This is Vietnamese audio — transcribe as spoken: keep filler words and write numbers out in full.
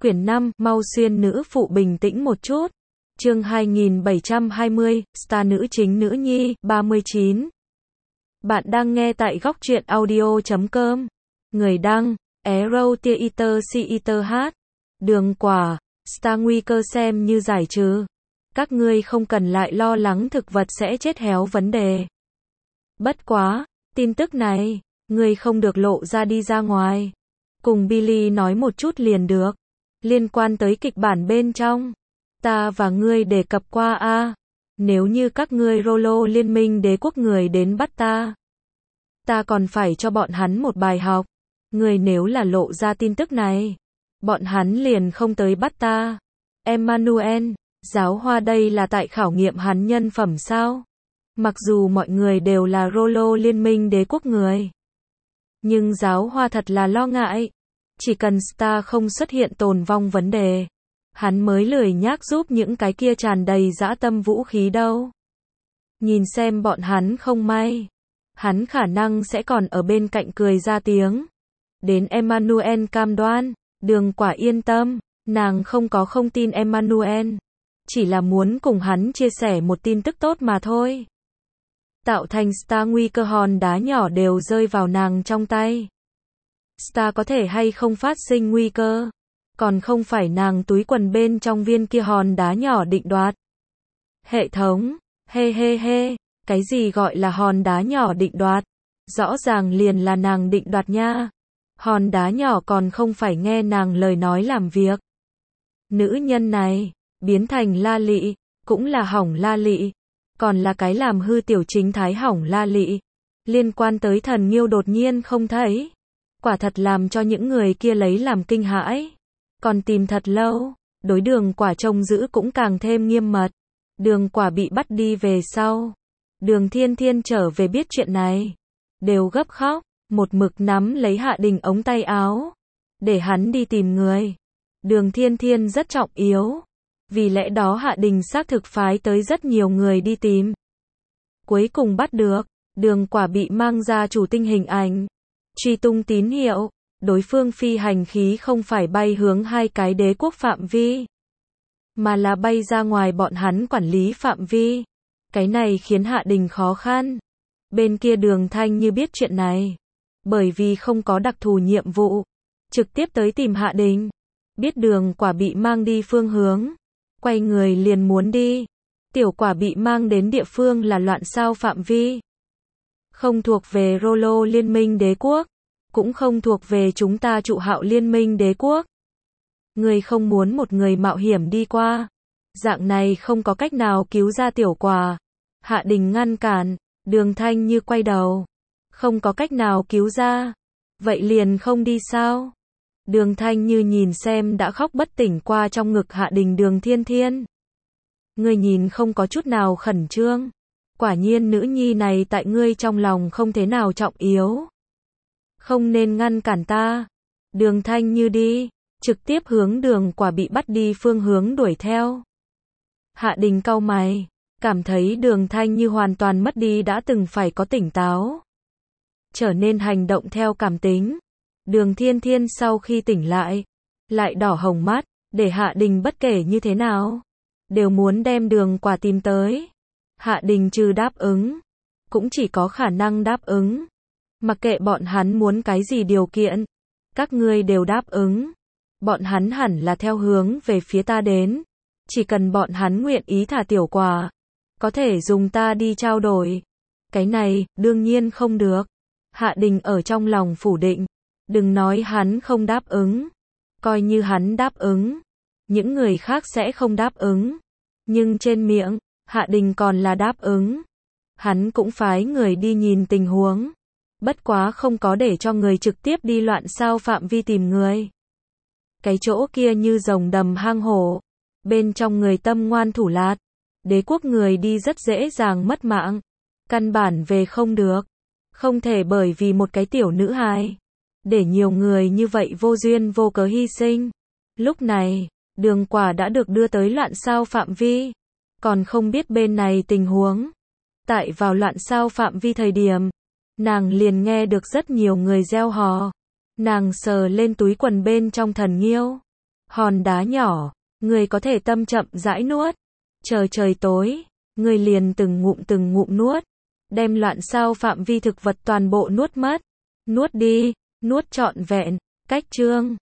Quyển năm, mau xuyên nữ phụ bình tĩnh một chút. Chương hai nghìn bảy trăm hai mươi, star nữ chính nữ nhi, ba mươi chín. Bạn đang nghe tại góc truyện audio chấm com. Người đăng, Arrow Theater Theater hát. Đường quả, star nguy cơ xem như giải trừ. Các ngươi không cần lại lo lắng thực vật sẽ chết héo vấn đề. Bất quá, tin tức này, ngươi không được lộ ra đi ra ngoài. Cùng Billy nói một chút liền được. Liên quan tới kịch bản bên trong, ta và ngươi đề cập qua a, nếu như các ngươi Rollo liên minh đế quốc người đến bắt ta, ta còn phải cho bọn hắn một bài học. Ngươi nếu là lộ ra tin tức này, bọn hắn liền không tới bắt ta. Emmanuel, giáo hoa đây là tại khảo nghiệm hắn nhân phẩm sao? Mặc dù mọi người đều là Rollo liên minh đế quốc người, nhưng giáo hoa thật là lo ngại. Chỉ cần Star không xuất hiện tồn vong vấn đề, hắn mới lười nhác giúp những cái kia tràn đầy dã tâm vũ khí đâu. Nhìn xem bọn hắn không may, hắn khả năng sẽ còn ở bên cạnh cười ra tiếng. Đến Emmanuel cam đoan, Đường quả yên tâm, nàng không có không tin Emmanuel, chỉ là muốn cùng hắn chia sẻ một tin tức tốt mà thôi. Tạo thành Star nguy cơ hòn đá nhỏ đều rơi vào nàng trong tay. Star có thể hay không phát sinh nguy cơ, còn không phải nàng túi quần bên trong viên kia hòn đá nhỏ định đoạt. Hệ thống, hê hê hê, cái gì gọi là hòn đá nhỏ định đoạt? Rõ ràng liền là nàng định đoạt nha. Hòn đá nhỏ còn không phải nghe nàng lời nói làm việc. Nữ nhân này, biến thành La Lị, cũng là hỏng La Lị, còn là cái làm hư tiểu chính thái hỏng La Lị. Liên quan tới thần Nghiêu đột nhiên không thấy, quả thật làm cho những người kia lấy làm kinh hãi. Còn tìm thật lâu, đối Đường quả trông giữ cũng càng thêm nghiêm mật. Đường quả bị bắt đi về sau, Đường Thiên Thiên trở về biết chuyện này, đều gấp khóc, một mực nắm lấy Hạ Đình ống tay áo, để hắn đi tìm người. Đường Thiên Thiên rất trọng yếu, vì lẽ đó Hạ Đình xác thực phái tới rất nhiều người đi tìm. Cuối cùng bắt được, Đường quả bị mang ra chủ tinh hình ảnh, truy tung tín hiệu, đối phương phi hành khí không phải bay hướng hai cái đế quốc phạm vi, mà là bay ra ngoài bọn hắn quản lý phạm vi. Cái này khiến Hạ Đình khó khăn. Bên kia Đường Thanh như biết chuyện này, bởi vì không có đặc thù nhiệm vụ, trực tiếp tới tìm Hạ Đình. Biết Đường quả bị mang đi phương hướng, quay người liền muốn đi. Tiểu quả bị mang đến địa phương là loạn sao phạm vi, không thuộc về Rollo liên minh đế quốc, cũng không thuộc về chúng ta Trụ Hạo liên minh đế quốc. Người không muốn một người mạo hiểm đi qua, dạng này không có cách nào cứu ra tiểu quả. Hạ Đình ngăn cản, Đường Thanh như quay đầu, không có cách nào cứu ra, vậy liền không đi sao? Đường Thanh như nhìn xem đã khóc bất tỉnh qua trong ngực Hạ Đình Đường Thiên Thiên. Ngươi nhìn không có chút nào khẩn trương, quả nhiên nữ nhi này tại ngươi trong lòng không thế nào trọng yếu. Không nên ngăn cản ta. Đường Thanh như đi, trực tiếp hướng Đường quả bị bắt đi phương hướng đuổi theo. Hạ Đình cau mày, cảm thấy Đường Thanh như hoàn toàn mất đi đã từng phải có tỉnh táo, trở nên hành động theo cảm tính. Đường Thiên Thiên sau khi tỉnh lại, lại đỏ hồng mắt, để Hạ Đình bất kể như thế nào, đều muốn đem Đường quả tìm tới. Hạ Đình trừ đáp ứng, cũng chỉ có khả năng đáp ứng. Mặc kệ bọn hắn muốn cái gì điều kiện, các ngươi đều đáp ứng. Bọn hắn hẳn là theo hướng về phía ta đến. Chỉ cần bọn hắn nguyện ý thả tiểu quả, có thể dùng ta đi trao đổi. Cái này, đương nhiên không được. Hạ Đình ở trong lòng phủ định. Đừng nói hắn không đáp ứng. Coi như hắn đáp ứng, những người khác sẽ không đáp ứng. Nhưng trên miệng, Hạ Đình còn là đáp ứng. Hắn cũng phái người đi nhìn tình huống. Bất quá không có để cho người trực tiếp đi loạn sao phạm vi tìm người. Cái chỗ kia như rồng đầm hang hổ, bên trong người tâm ngoan thủ lạt, đế quốc người đi rất dễ dàng mất mạng, căn bản về không được. Không thể bởi vì một cái tiểu nữ hài, để nhiều người như vậy vô duyên vô cớ hy sinh. Lúc này, Đường quả đã được đưa tới loạn sao phạm vi, còn không biết bên này tình huống. Tại vào loạn sao phạm vi thời điểm, nàng liền nghe được rất nhiều người reo hò. Nàng sờ lên túi quần bên trong thần Nghiêu, Hòn đá nhỏ, người có thể tâm chậm rãi nuốt. Chờ trời tối, người liền từng ngụm từng ngụm nuốt. Đem loạn sao phạm vi thực vật toàn bộ nuốt mất. Nuốt đi, nuốt trọn vẹn. Cách chương